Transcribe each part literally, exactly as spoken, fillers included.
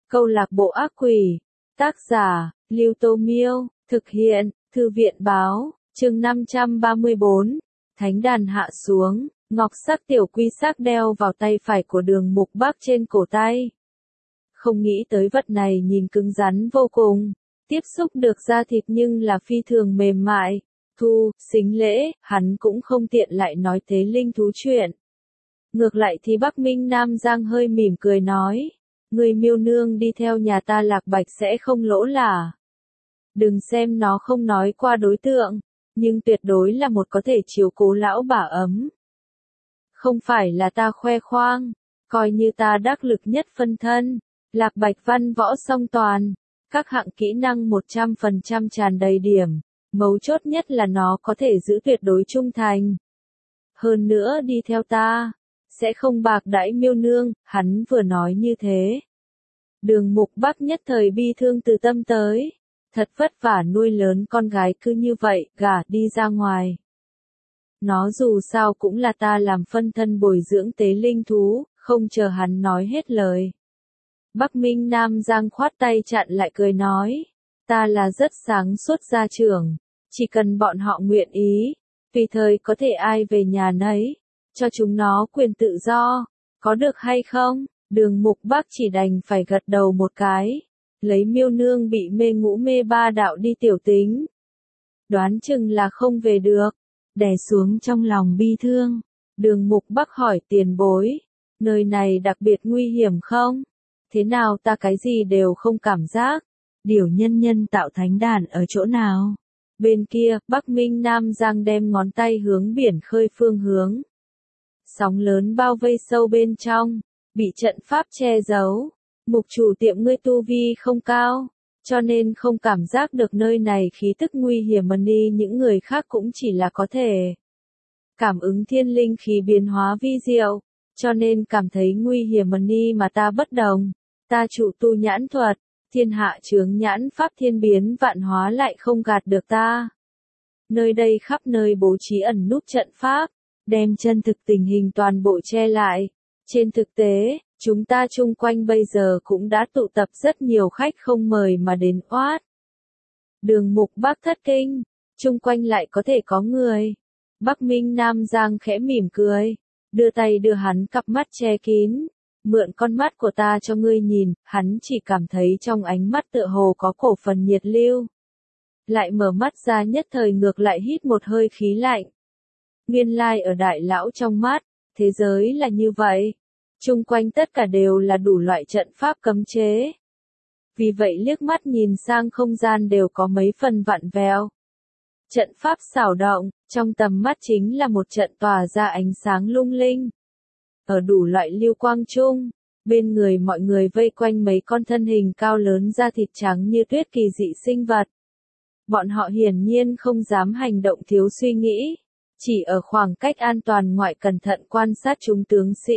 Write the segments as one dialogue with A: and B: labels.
A: Câu lạc bộ ác quỷ. Tác giả, Lưu Tô Miêu. Thực hiện, Thư viện Báo. Chương năm trăm ba mươi bốn. Thánh đàn hạ xuống, ngọc sắc tiểu quy sắc đeo vào tay phải của Đường Mục Bắc trên cổ tay. Không nghĩ tới vật này nhìn cứng rắn vô cùng, tiếp xúc được da thịt nhưng là phi thường mềm mại. Thu, xính lễ, hắn cũng không tiện lại nói tế linh thú chuyện. Ngược lại thì Bắc Minh Nam Giang hơi mỉm cười nói, người Miêu nương đi theo nhà ta Lạc Bạch sẽ không lỗ là. Đừng xem nó không nói qua đối tượng, nhưng tuyệt đối là một có thể chiếu cố lão bà ấm. Không phải là ta khoe khoang, coi như ta đắc lực nhất phân thân. Lạc Bạch văn võ song toàn, các hạng kỹ năng một trăm phần trăm tràn đầy điểm, mấu chốt nhất là nó có thể giữ tuyệt đối trung thành. Hơn nữa đi theo ta, sẽ không bạc đãi Miêu nương, hắn vừa nói như thế. Đường Mục Bắc nhất thời bi thương từ tâm tới, thật vất vả nuôi lớn con gái cứ như vậy, gả đi ra ngoài. Nó dù sao cũng là ta làm phân thân bồi dưỡng tế linh thú, không chờ hắn nói hết lời. Bắc Minh Nam Giang khoát tay chặn lại cười nói, ta là rất sáng suốt gia trưởng, chỉ cần bọn họ nguyện ý, tùy thời có thể ai về nhà nấy, cho chúng nó quyền tự do, có được hay không? Đường Mục Bắc chỉ đành phải gật đầu một cái, lấy Miêu nương bị mê ngũ mê ba đạo đi tiểu tính. Đoán chừng là không về được, đè xuống trong lòng bi thương. Đường Mục Bắc hỏi tiền bối, nơi này đặc biệt nguy hiểm không? Thế nào ta cái gì đều không cảm giác? Điểu nhân nhân tạo thánh đàn ở chỗ nào? Bên kia, Bắc Minh Nam Giang đem ngón tay hướng biển khơi phương hướng. Sóng lớn bao vây sâu bên trong, bị trận pháp che giấu. Mục chủ tiệm ngươi tu vi không cao, cho nên không cảm giác được nơi này khí tức nguy hiểm mà ni những người khác cũng chỉ là có thể cảm ứng thiên linh khí biến hóa vi diệu, cho nên cảm thấy nguy hiểm mà ni mà ta bất đồng. Ta chủ tu nhãn thuật, thiên hạ chướng nhãn pháp thiên biến vạn hóa lại không gạt được ta. Nơi đây khắp nơi bố trí ẩn núp trận pháp, đem chân thực tình hình toàn bộ che lại. Trên thực tế, chúng ta chung quanh bây giờ cũng đã tụ tập rất nhiều khách không mời mà đến oát. Đường Mục Bắc thất kinh, chung quanh lại có thể có người. Bắc Minh Nam Giang khẽ mỉm cười, đưa tay đưa hắn cặp mắt che kín. Mượn con mắt của ta cho ngươi nhìn, hắn chỉ cảm thấy trong ánh mắt tựa hồ có cổ phần nhiệt lưu. Lại mở mắt ra nhất thời ngược lại hít một hơi khí lạnh. Nguyên lai ở đại lão trong mắt, thế giới là như vậy. Chung quanh tất cả đều là đủ loại trận pháp cấm chế. Vì vậy liếc mắt nhìn sang không gian đều có mấy phần vặn vẹo. Trận pháp xảo động, trong tầm mắt chính là một trận tỏa ra ánh sáng lung linh. Ở đủ loại lưu quang chung, bên người mọi người vây quanh mấy con thân hình cao lớn da thịt trắng như tuyết kỳ dị sinh vật. Bọn họ hiển nhiên không dám hành động thiếu suy nghĩ, chỉ ở khoảng cách an toàn ngoại cẩn thận quan sát chúng tướng sĩ.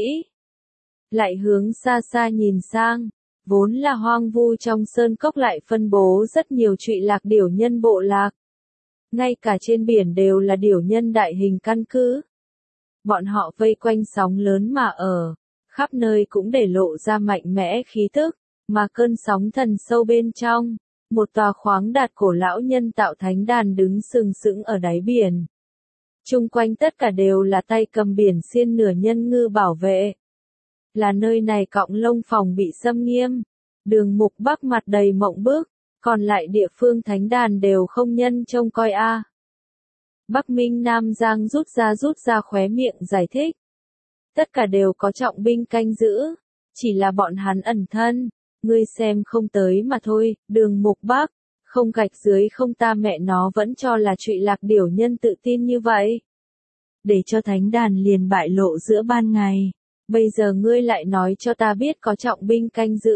A: Lại hướng xa xa nhìn sang, vốn là hoang vu trong sơn cốc lại phân bố rất nhiều trụy lạc điểu nhân bộ lạc. Ngay cả trên biển đều là điểu nhân đại hình căn cứ. Bọn họ vây quanh sóng lớn mà ở, khắp nơi cũng để lộ ra mạnh mẽ khí tức, mà cơn sóng thần sâu bên trong, một tòa khoáng đạt cổ lão nhân tạo thánh đàn đứng sừng sững ở đáy biển. Chung quanh tất cả đều là tay cầm biển xiên nửa nhân ngư bảo vệ. Là nơi này cọng lông phòng bị xâm nghiêm. Đường Mục Bắc mặt đầy mộng bức, còn lại địa phương thánh đàn đều không nhân trông coi a. À. Bắc Minh Nam Giang rút ra rút ra khóe miệng giải thích. Tất cả đều có trọng binh canh giữ, chỉ là bọn hắn ẩn thân, ngươi xem không tới mà thôi. Đường Mục Bắc, không gạch dưới không ta mẹ nó vẫn cho là trụy lạc điểu nhân tự tin như vậy. Để cho thánh đàn liền bại lộ giữa ban ngày. Bây giờ ngươi lại nói cho ta biết có trọng binh canh giữ.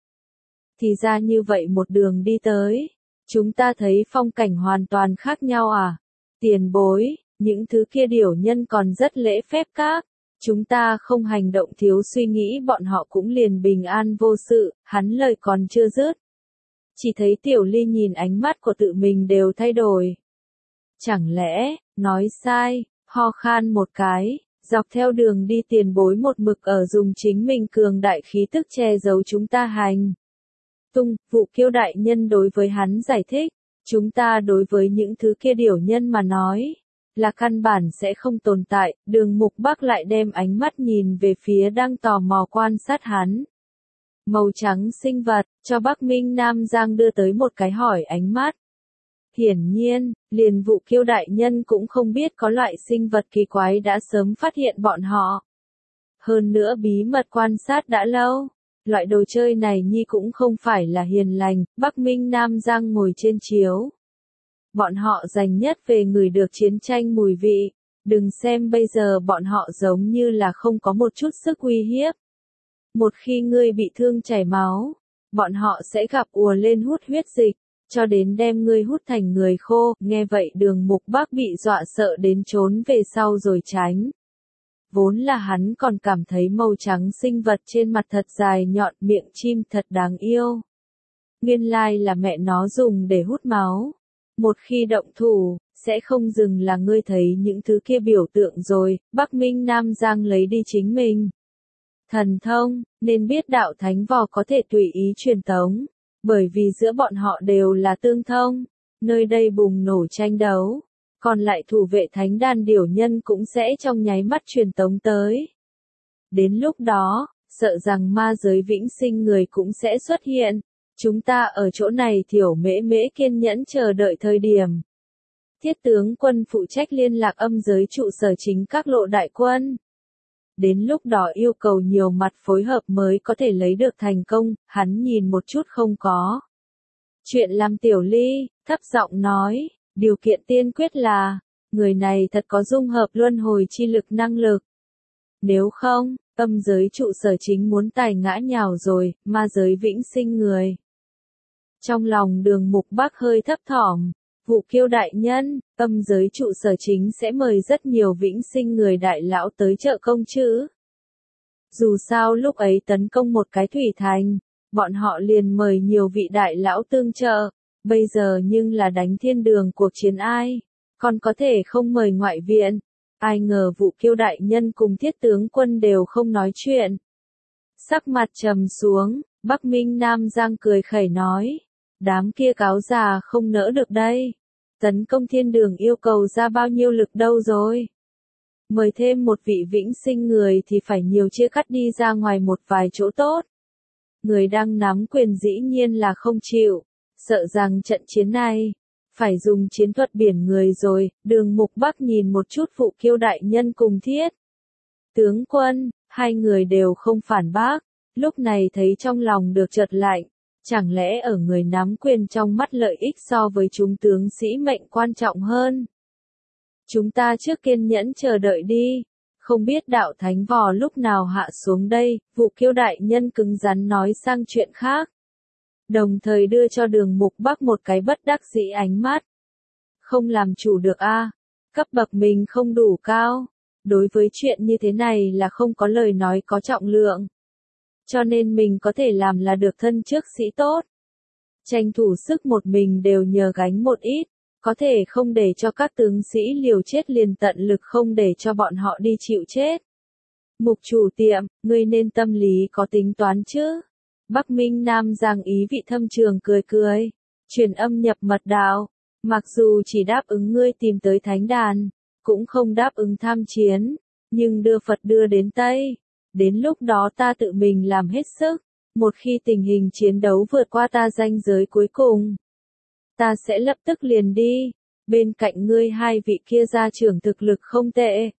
A: Thì ra như vậy một đường đi tới, chúng ta thấy phong cảnh hoàn toàn khác nhau à? Tiền bối, những thứ kia điểu nhân còn rất lễ phép các. Chúng ta không hành động thiếu suy nghĩ bọn họ cũng liền bình an vô sự, hắn lời còn chưa dứt. Chỉ thấy Tiểu Ly nhìn ánh mắt của tự mình đều thay đổi. Chẳng lẽ, nói sai, ho khan một cái. Dọc theo đường đi tiền bối một mực ở dùng chính mình cường đại khí tức che giấu chúng ta hành. tung, Vụ Kiêu đại nhân đối với hắn giải thích, chúng ta đối với những thứ kia điểu nhân mà nói, là căn bản sẽ không tồn tại, Đường Mục Bắc lại đem ánh mắt nhìn về phía đang tò mò quan sát hắn. Màu trắng sinh vật, cho Bắc Minh Nam Giang đưa tới một cái hỏi ánh mắt. Hiển nhiên, liền Vụ Kiêu đại nhân cũng không biết có loại sinh vật kỳ quái đã sớm phát hiện bọn họ. Hơn nữa bí mật quan sát đã lâu, loại đồ chơi này nhi cũng không phải là hiền lành, Bắc Minh Nam Giang ngồi trên chiếu. Bọn họ dành nhất về người được chiến tranh mùi vị, đừng xem bây giờ bọn họ giống như là không có một chút sức uy hiếp. Một khi ngươi bị thương chảy máu, bọn họ sẽ gặp ùa lên hút huyết dịch, cho đến đem ngươi hút thành người khô, nghe vậy Đường Mục Bắc bị dọa sợ đến trốn về sau rồi tránh. Vốn là hắn còn cảm thấy màu trắng sinh vật trên mặt thật dài nhọn, miệng chim thật đáng yêu. Nguyên lai là mẹ nó dùng để hút máu. Một khi động thủ, sẽ không dừng là ngươi thấy những thứ kia biểu tượng rồi, Bắc Minh Nam Giang lấy đi chính mình. Thần thông, nên biết đạo thánh vò có thể tùy ý truyền tống, bởi vì giữa bọn họ đều là tương thông, nơi đây bùng nổ tranh đấu, còn lại thủ vệ thánh đàn điểu nhân cũng sẽ trong nháy mắt truyền tống tới. Đến lúc đó, sợ rằng ma giới vĩnh sinh người cũng sẽ xuất hiện, chúng ta ở chỗ này thiểu mễ mễ kiên nhẫn chờ đợi thời điểm. Thiết tướng quân phụ trách liên lạc âm giới trụ sở chính các lộ đại quân. Đến lúc đó yêu cầu nhiều mặt phối hợp mới có thể lấy được thành công, hắn nhìn một chút không có. Chuyện làm Tiểu Ly, thấp giọng nói, điều kiện tiên quyết là, người này thật có dung hợp luân hồi chi lực năng lực. Nếu không, âm giới trụ sở chính muốn tài ngã nhào rồi, ma giới vĩnh sinh người. Trong lòng Đường Mục Bắc hơi thấp thỏm, Vụ Kiêu đại nhân, âm giới trụ sở chính sẽ mời rất nhiều vĩnh sinh người đại lão tới trợ công chứ. Dù sao lúc ấy tấn công một cái thủy thành, bọn họ liền mời nhiều vị đại lão tương trợ, bây giờ nhưng là đánh thiên đường cuộc chiến ai, còn có thể không mời ngoại viện. Ai ngờ Vụ Kiêu đại nhân cùng thiết tướng quân đều không nói chuyện. Sắc mặt trầm xuống, Bắc Minh Nam Giang cười khẩy nói. Đám kia cáo già không nỡ được đây. Tấn công thiên đường yêu cầu ra bao nhiêu lực đâu rồi. Mời thêm một vị vĩnh sinh người thì phải nhiều chia cắt đi ra ngoài một vài chỗ tốt. Người đang nắm quyền dĩ nhiên là không chịu. Sợ rằng trận chiến này phải dùng chiến thuật biển người rồi. Đường Mục Bắc nhìn một chút Vụ Kiêu đại nhân cùng thiết tướng quân, hai người đều không phản bác. Lúc này thấy trong lòng được chợt lạnh. Chẳng lẽ ở người nắm quyền trong mắt lợi ích so với chúng tướng sĩ mệnh quan trọng hơn? Chúng ta trước kiên nhẫn chờ đợi đi. Không biết đạo thánh vò lúc nào hạ xuống đây, Vụ Kiêu đại nhân cứng rắn nói sang chuyện khác. Đồng thời đưa cho Đường Mục Bắc một cái bất đắc dĩ ánh mắt. Không làm chủ được a, à? Cấp bậc mình không đủ cao. Đối với chuyện như thế này là không có lời nói có trọng lượng. Cho nên mình có thể làm là được thân trước sĩ tốt. Tranh thủ sức một mình đều nhờ gánh một ít, có thể không để cho các tướng sĩ liều chết liền tận lực không để cho bọn họ đi chịu chết. Mục chủ tiệm, ngươi nên tâm lý có tính toán chứ. Bắc Minh Nam Giang ý vị thâm trường cười cười, truyền âm nhập mật đạo, mặc dù chỉ đáp ứng ngươi tìm tới thánh đàn, cũng không đáp ứng tham chiến, nhưng đưa Phật đưa đến Tây. Đến lúc đó ta tự mình làm hết sức, một khi tình hình chiến đấu vượt qua ta ranh giới cuối cùng, ta sẽ lập tức liền đi, bên cạnh ngươi hai vị kia gia trưởng thực lực không tệ.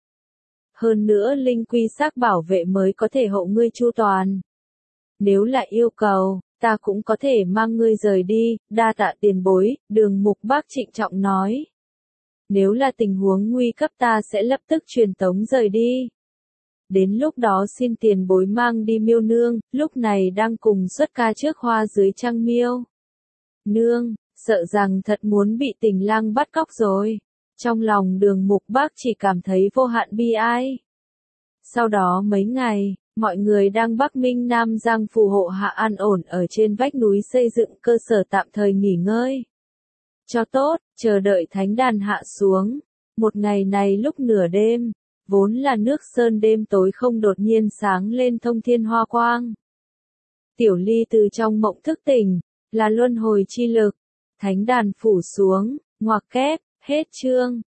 A: Hơn nữa linh quy xác bảo vệ mới có thể hộ ngươi chu toàn. Nếu lại yêu cầu, ta cũng có thể mang ngươi rời đi, đa tạ tiền bối, Đường Mục Bắc trịnh trọng nói. Nếu là tình huống nguy cấp ta sẽ lập tức truyền tống rời đi. Đến lúc đó xin tiền bối mang đi Miêu nương, lúc này đang cùng xuất ca trước hoa dưới trăng Miêu nương, sợ rằng thật muốn bị tình lang bắt cóc rồi. Trong lòng Đường Mục Bắc chỉ cảm thấy vô hạn bi ai. Sau đó mấy ngày, mọi người đang Bắc Minh Nam Giang phù hộ hạ an ổn ở trên vách núi xây dựng cơ sở tạm thời nghỉ ngơi. Cho tốt, chờ đợi thánh đàn hạ xuống. Một ngày này lúc nửa đêm, vốn là nước sơn đêm tối không đột nhiên sáng lên thông thiên hoa quang. Tiểu Ly từ trong mộng thức tỉnh, là luân hồi chi lực. Thánh đàn phủ xuống, ngoặc kép, hết chương.